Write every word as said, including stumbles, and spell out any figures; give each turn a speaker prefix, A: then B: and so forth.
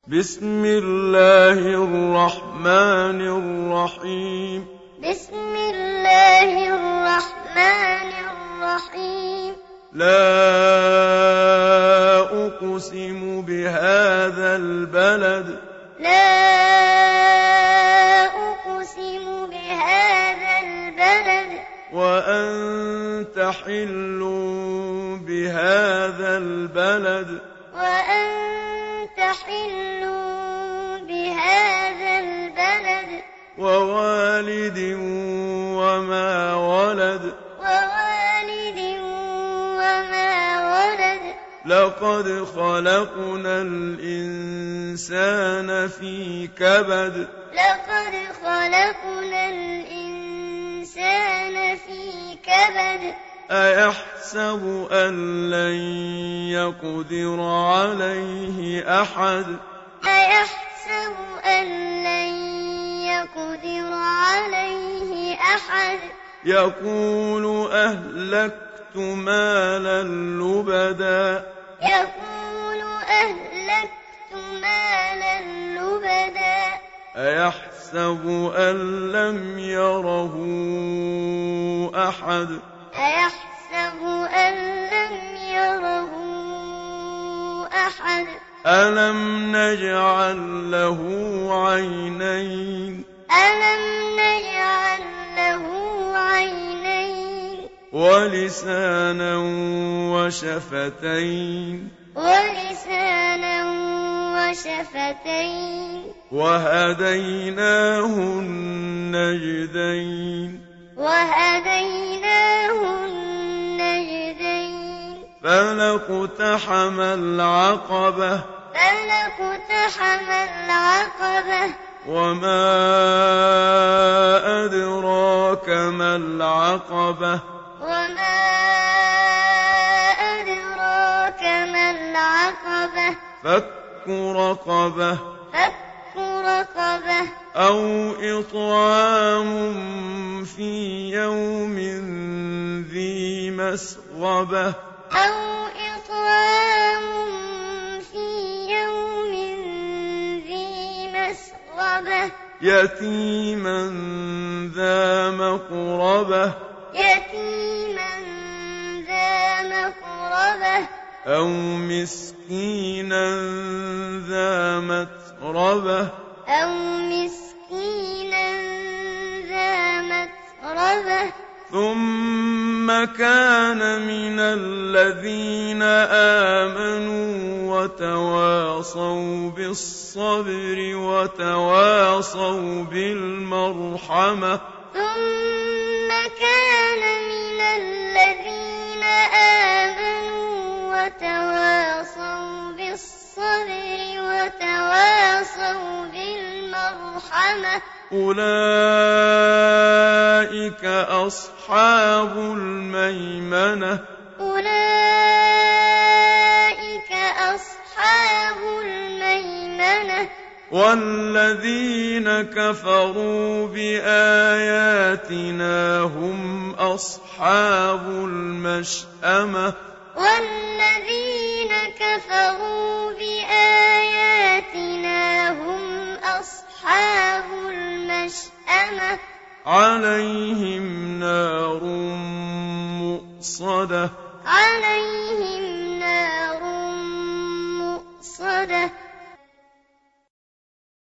A: بسم الله الرحمن الرحيم
B: بسم الله الرحمن الرحيم
A: لا أقسم بهذا البلد
B: لا أقسم بهذا البلد
A: وأنت حل بهذا البلد
B: وأنت حل بهذا البلد
A: ووالد وما ولد
B: ووالد وما ولد
A: لقد خلقنا الإنسان في كبد
B: لقد خلقنا الإنسان في كبد
A: أيحسب أن لن يقدر عليه أحد
B: أيحسب أن لن يقدر عليه أحد
A: يقول أهلكت مالا لبدا
B: يقول أهلكت مالا لبدا
A: أيحسب أن لم يره أحد
B: أيحسب أن لم يره أحد
A: ألم نجعل له عينين
B: ألم نجعل له عينين
A: ولسانا وشفتين
B: ولسانا وشفتين
A: وهديناه النجدين
B: وهديناه النجدين
A: فلاقتحم العقبة
B: فلاقتحم العقبة
A: وما أدراك ما العقبة
B: وما أدراك ما العقبة
A: فك رقبة
B: فك رقبة
A: أو إطعام في يوم ذي مسغبة
B: أو إطعام في يوم ذي مسغبة
A: يتيما ذا مقربة
B: يتيما ذا مقربة
A: أو مسكينا ذا متربة
B: أو مسكينا ذا متربة
A: ثم كان من الذين آمنوا وتواصوا بالصبر وتواصوا بالمرحمة
B: ثم كان من الذين آمنوا وتواصوا بالصبر وتواصوا بالمرحمة
A: أولئك أصحاب الميمنة
B: أولئك أصحاب الميمنة
A: والذين كفروا بآياتنا هم أصحاب المشأمة
B: والذين كفروا بآياتنا هم أصحاب المشأمة
A: عليهم